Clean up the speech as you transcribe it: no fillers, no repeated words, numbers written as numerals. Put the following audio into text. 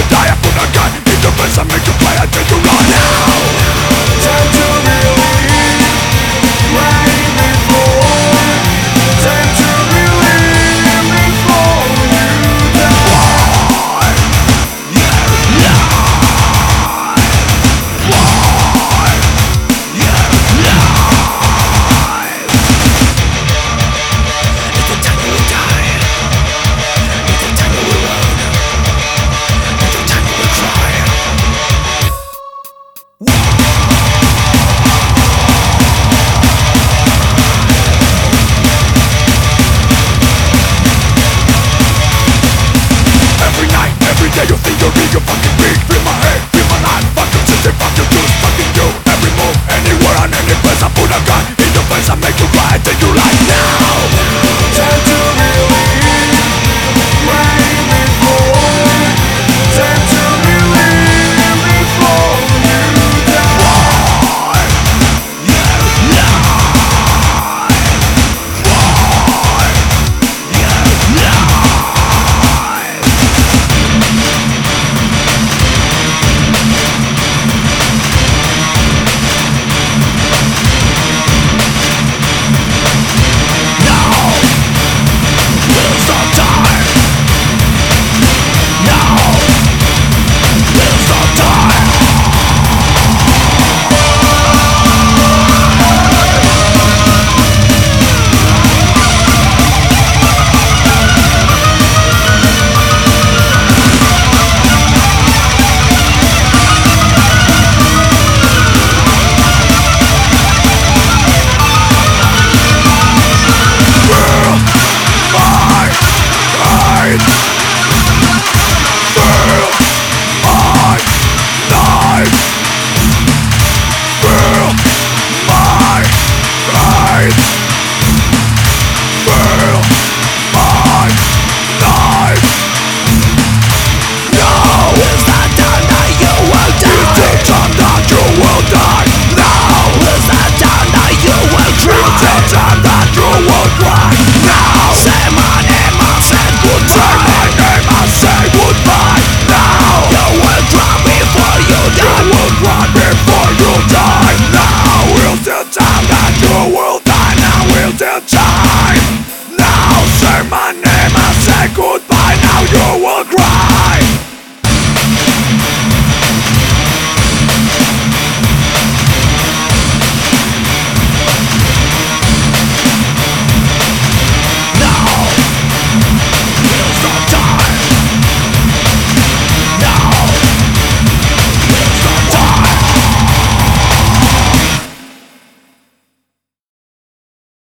die. I put a gun in your face, I make you play until you run out. Time to believe, right before. Time to believe before you die. Yeah, you think you're real, you fucking weak. Feel my hate, feel my life. Fuck you, system, fuck you, choose, fucking you. Every move, anywhere, on any place. I put a gun in your face, I make you cry till you like now. Time to believe, right before. Time to believe before you die. Time. Now say my name and say goodbye. Now you will cry.